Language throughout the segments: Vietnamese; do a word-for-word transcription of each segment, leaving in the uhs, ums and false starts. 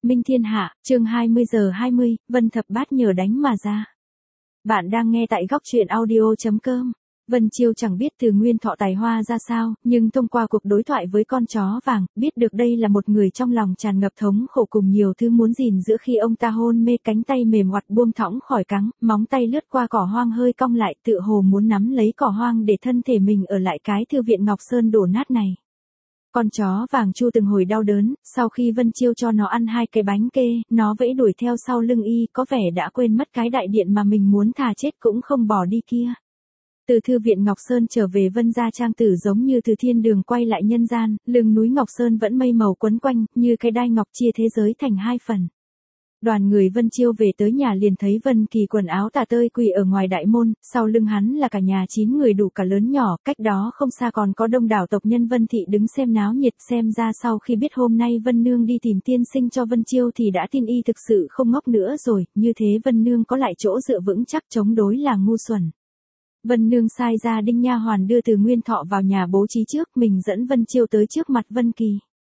Minh thiên hạ, chương hai mươi giờ hai mươi, Vân thập bát nhờ đánh mà ra. Bạn đang nghe tại góc truyện audio chấm com. Vân Chiêu chẳng biết từ Nguyên Thọ tài hoa ra sao, nhưng thông qua cuộc đối thoại với con chó vàng, biết được đây là một người trong lòng tràn ngập thống khổ cùng nhiều thứ muốn gìn giữ khi ông ta hôn mê, cánh tay mềm oặt buông thõng khỏi cắn, móng tay lướt qua cỏ hoang hơi cong lại, tựa hồ muốn nắm lấy cỏ hoang để thân thể mình ở lại cái thư viện Ngọc Sơn đổ nát này. Con chó vàng chu từng hồi đau đớn, sau khi Vân Chiêu cho nó ăn hai cái bánh kê, nó vẫy đuổi theo sau lưng y, có vẻ đã quên mất cái đại điện mà mình muốn thà chết cũng không bỏ đi kia. Từ thư viện Ngọc Sơn trở về Vân gia trang tử giống như từ thiên đường quay lại nhân gian, lưng núi Ngọc Sơn vẫn mây màu quấn quanh, như cái đai ngọc chia thế giới thành hai phần. Đoàn người Vân Chiêu về tới nhà liền thấy Vân Kỳ quần áo tả tơi quỳ ở ngoài đại môn, sau lưng hắn là cả nhà chín người đủ cả lớn nhỏ, cách đó không xa còn có đông đảo tộc nhân Vân thị đứng xem náo nhiệt. Xem ra sau khi biết hôm nay Vân Nương đi tìm tiên sinh cho Vân Chiêu thì đã tin y thực sự không ngốc nữa rồi, như thế Vân Nương có lại chỗ dựa vững chắc chống đối là ngu xuẩn. Vân Nương sai ra Đinh nha hoàn đưa từ Nguyên Thọ vào nhà bố trí trước, mình dẫn Vân Chiêu tới trước mặt Vân Kỳ.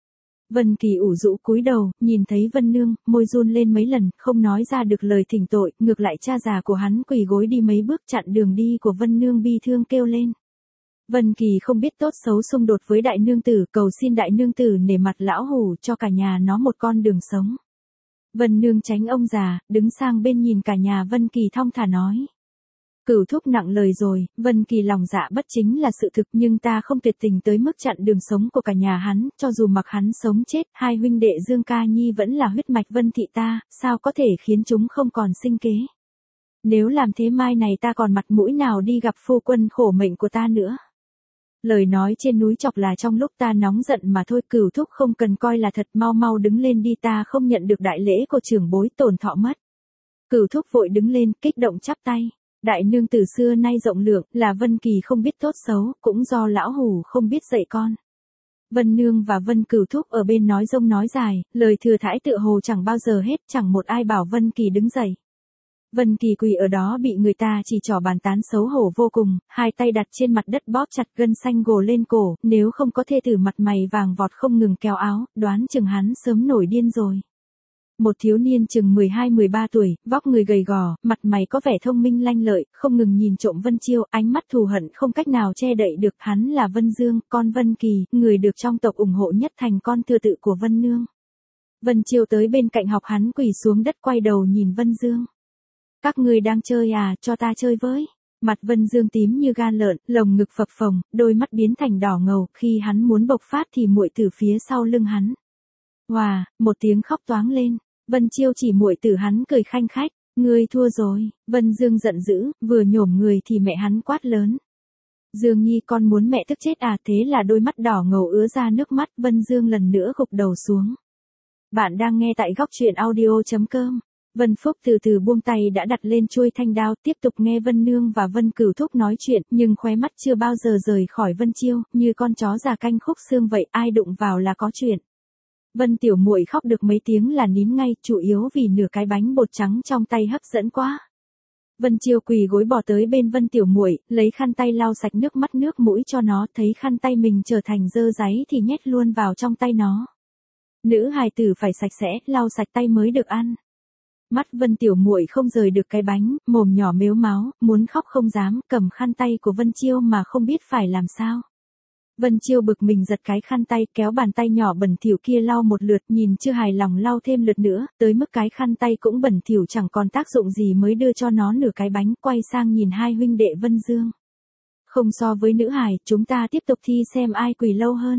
Vân Kỳ ủ rũ cúi đầu, nhìn thấy Vân Nương, môi run lên mấy lần, không nói ra được lời thỉnh tội, ngược lại cha già của hắn quỳ gối đi mấy bước chặn đường đi của Vân Nương bi thương kêu lên. Vân Kỳ không biết tốt xấu xung đột với đại nương tử, cầu xin đại nương tử nể mặt lão hủ cho cả nhà nó một con đường sống. Vân Nương tránh ông già, đứng sang bên nhìn cả nhà Vân Kỳ thong thả nói. Cửu thúc nặng lời rồi, Vân Kỳ lòng dạ bất chính là sự thực, nhưng ta không tuyệt tình tới mức chặn đường sống của cả nhà hắn, cho dù mặc hắn sống chết, hai huynh đệ Dương Ca Nhi vẫn là huyết mạch Vân thị ta, sao có thể khiến chúng không còn sinh kế. Nếu làm thế mai này ta còn mặt mũi nào đi gặp phu quân khổ mệnh của ta nữa. Lời nói trên núi chọc là trong lúc ta nóng giận mà thôi, Cửu thúc không cần coi là thật, mau mau đứng lên đi, ta không nhận được đại lễ của trưởng bối, tổn thọ mất. Cửu thúc vội đứng lên, kích động chắp tay. Đại nương tử xưa nay rộng lượng, là Vân Kỳ không biết tốt xấu, cũng do lão hủ không biết dạy con. Vân Nương và Vân Cửu thúc ở bên nói rông nói dài, lời thừa thãi tựa hồ chẳng bao giờ hết, chẳng một ai bảo Vân Kỳ đứng dậy. Vân Kỳ quỳ ở đó bị người ta chỉ trỏ bàn tán xấu hổ vô cùng, hai tay đặt trên mặt đất bóp chặt gân xanh gồ lên cổ, nếu không có thê tử mặt mày vàng vọt không ngừng kéo áo, đoán chừng hắn sớm nổi điên rồi. Một thiếu niên chừng mười hai mười ba tuổi, vóc người gầy gò, mặt mày có vẻ thông minh lanh lợi, không ngừng nhìn trộm Vân Chiêu, ánh mắt thù hận không cách nào che đậy được. Hắn là Vân Dương, con Vân Kỳ, người được trong tộc ủng hộ nhất, thành con thừa tự của Vân Nương. Vân Chiêu tới bên cạnh học hắn quỳ xuống đất quay đầu nhìn Vân Dương. Các ngươi đang chơi à, cho ta chơi với. Mặt Vân Dương tím như gan lợn, lồng ngực phập phồng, đôi mắt biến thành đỏ ngầu, khi hắn muốn bộc phát thì muội từ phía sau lưng hắn. Hòa, một tiếng khóc toáng lên. Vân Chiêu chỉ muội tử hắn cười khanh khách, ngươi thua rồi. Vân Dương giận dữ, vừa nhổm người thì mẹ hắn quát lớn. Dương Nhi, con muốn mẹ tức chết à? Thế là đôi mắt đỏ ngầu ứa ra nước mắt, Vân Dương lần nữa gục đầu xuống. Bạn đang nghe tại góc truyện audio chấm com. Vân Phúc từ từ buông tay đã đặt lên chuôi thanh đao, tiếp tục nghe Vân Nương và Vân Cửu thúc nói chuyện, nhưng khóe mắt chưa bao giờ rời khỏi Vân Chiêu, như con chó già canh khúc xương vậy, ai đụng vào là có chuyện. Vân tiểu muội khóc được mấy tiếng là nín ngay, chủ yếu vì nửa cái bánh bột trắng trong tay hấp dẫn quá. Vân Chiêu quỳ gối bỏ tới bên Vân tiểu muội, lấy khăn tay lau sạch nước mắt nước mũi cho nó, thấy khăn tay mình trở thành dơ dáy thì nhét luôn vào trong tay nó. Nữ hài tử phải sạch sẽ, lau sạch tay mới được ăn. Mắt Vân tiểu muội không rời được cái bánh, mồm nhỏ mếu máo, muốn khóc không dám, cầm khăn tay của Vân Chiêu mà không biết phải làm sao. Vân Chiêu bực mình giật cái khăn tay, kéo bàn tay nhỏ bẩn thỉu kia lau một lượt, nhìn chưa hài lòng lau thêm lượt nữa, tới mức cái khăn tay cũng bẩn thỉu chẳng còn tác dụng gì mới đưa cho nó nửa cái bánh, quay sang nhìn hai huynh đệ Vân Dương. Không so với nữ hài, chúng ta tiếp tục thi xem ai quỳ lâu hơn.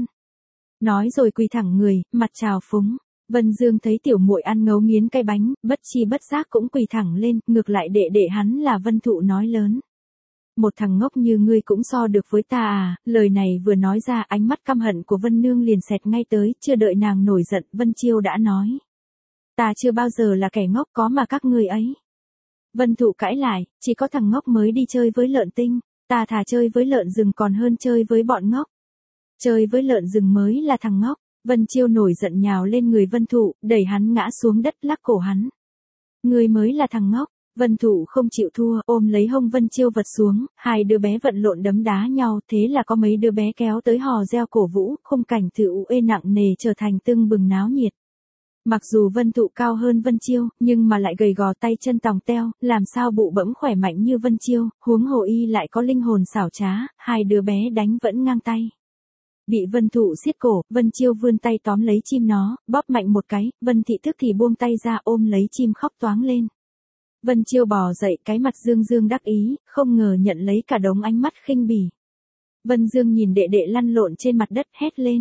Nói rồi quỳ thẳng người, mặt trào phúng. Vân Dương thấy tiểu muội ăn ngấu nghiến cái bánh, bất chi bất giác cũng quỳ thẳng lên, ngược lại đệ đệ hắn là Vân Thụ nói lớn. Một thằng ngốc như ngươi cũng so được với ta à? Lời này vừa nói ra, ánh mắt căm hận của Vân Nương liền xẹt ngay tới, chưa đợi nàng nổi giận, Vân Chiêu đã nói. Ta chưa bao giờ là kẻ ngốc, có mà các ngươi ấy. Vân Thụ cãi lại, chỉ có thằng ngốc mới đi chơi với lợn tinh, ta thà chơi với lợn rừng còn hơn chơi với bọn ngốc. Chơi với lợn rừng mới là thằng ngốc. Vân Chiêu nổi giận nhào lên người Vân Thụ, đẩy hắn ngã xuống đất, lắc cổ hắn. Ngươi mới là thằng ngốc. Vân Thụ không chịu thua, ôm lấy hông Vân Chiêu vật xuống, hai đứa bé vận lộn đấm đá nhau, thế là có mấy đứa bé kéo tới hò reo cổ vũ, khung cảnh thử ê nặng nề trở thành tưng bừng náo nhiệt. Mặc dù Vân Thụ cao hơn Vân Chiêu, nhưng mà lại gầy gò tay chân tòng teo, làm sao bụ bẫm khỏe mạnh như Vân Chiêu, huống hồ y lại có linh hồn xảo trá, hai đứa bé đánh vẫn ngang tay. Bị Vân Thụ siết cổ, Vân Chiêu vươn tay tóm lấy chim nó, bóp mạnh một cái, Vân Thị tức thì buông tay ra ôm lấy chim khóc toáng lên. Vân Chiêu bò dậy, cái mặt dương dương đắc ý, không ngờ nhận lấy cả đống ánh mắt khinh bỉ. Vân Dương nhìn đệ đệ lăn lộn trên mặt đất hét lên.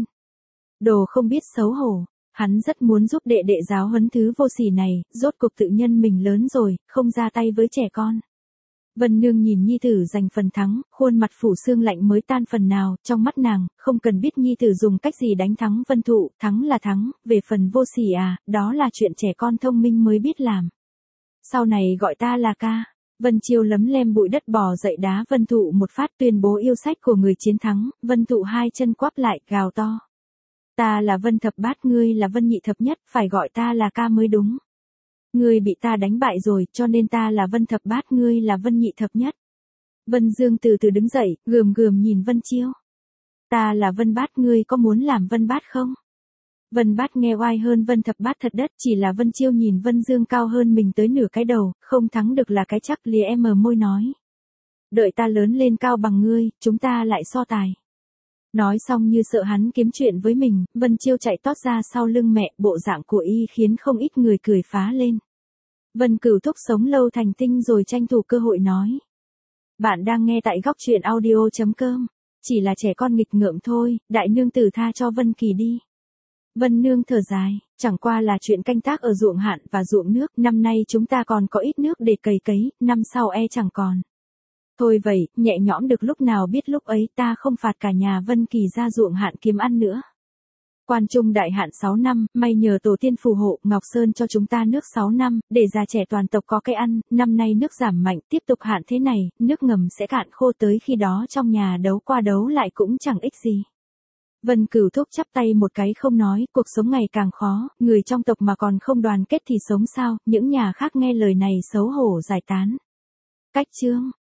Đồ không biết xấu hổ, hắn rất muốn giúp đệ đệ giáo huấn thứ vô sỉ này, rốt cuộc tự nhân mình lớn rồi, không ra tay với trẻ con. Vân Nương nhìn nhi tử giành phần thắng, khuôn mặt phủ sương lạnh mới tan phần nào, trong mắt nàng, không cần biết nhi tử dùng cách gì đánh thắng Vân Thụ, thắng là thắng, về phần vô sỉ à, đó là chuyện trẻ con thông minh mới biết làm. Sau này gọi ta là ca. Vân Chiêu lấm lem bụi đất bò dậy đá Vân Thụ một phát tuyên bố yêu sách của người chiến thắng, Vân Thụ hai chân quắp lại, gào to. Ta là Vân Thập Bát, ngươi là Vân Nhị Thập Nhất, phải gọi ta là ca mới đúng. Ngươi bị ta đánh bại rồi, cho nên ta là Vân Thập Bát, ngươi là Vân Nhị Thập Nhất. Vân Dương từ từ đứng dậy, gườm gườm nhìn Vân Chiêu. Ta là Vân Bát, ngươi có muốn làm Vân Bát không? Vân Bát nghe oai hơn Vân Thập Bát thật đất, chỉ là Vân Chiêu nhìn Vân Dương cao hơn mình tới nửa cái đầu, không thắng được là cái chắc, lìa em ở môi nói. Đợi ta lớn lên cao bằng ngươi, chúng ta lại so tài. Nói xong như sợ hắn kiếm chuyện với mình, Vân Chiêu chạy tót ra sau lưng mẹ, bộ dạng của y khiến không ít người cười phá lên. Vân Cửu Thúc sống lâu thành tinh rồi tranh thủ cơ hội nói. Bạn đang nghe tại góc truyện audio chấm com, chỉ là trẻ con nghịch ngợm thôi, đại nương tử tha cho Vân Kỳ đi. Vân Nương thở dài, chẳng qua là chuyện canh tác ở ruộng hạn và ruộng nước, năm nay chúng ta còn có ít nước để cày cấy, năm sau e chẳng còn. Thôi vậy, nhẹ nhõm được lúc nào biết lúc ấy, ta không phạt cả nhà Vân Kỳ ra ruộng hạn kiếm ăn nữa. Quan trung đại hạn sáu năm, may nhờ tổ tiên phù hộ, Ngọc Sơn cho chúng ta nước sáu năm, để già trẻ toàn tộc có cái ăn, năm nay nước giảm mạnh, tiếp tục hạn thế này, nước ngầm sẽ cạn khô, tới khi đó trong nhà đấu qua đấu lại cũng chẳng ích gì. Vân Cửu Thúc chắp tay một cái không nói, cuộc sống ngày càng khó, người trong tộc mà còn không đoàn kết thì sống sao, những nhà khác nghe lời này xấu hổ giải tán. Cách chương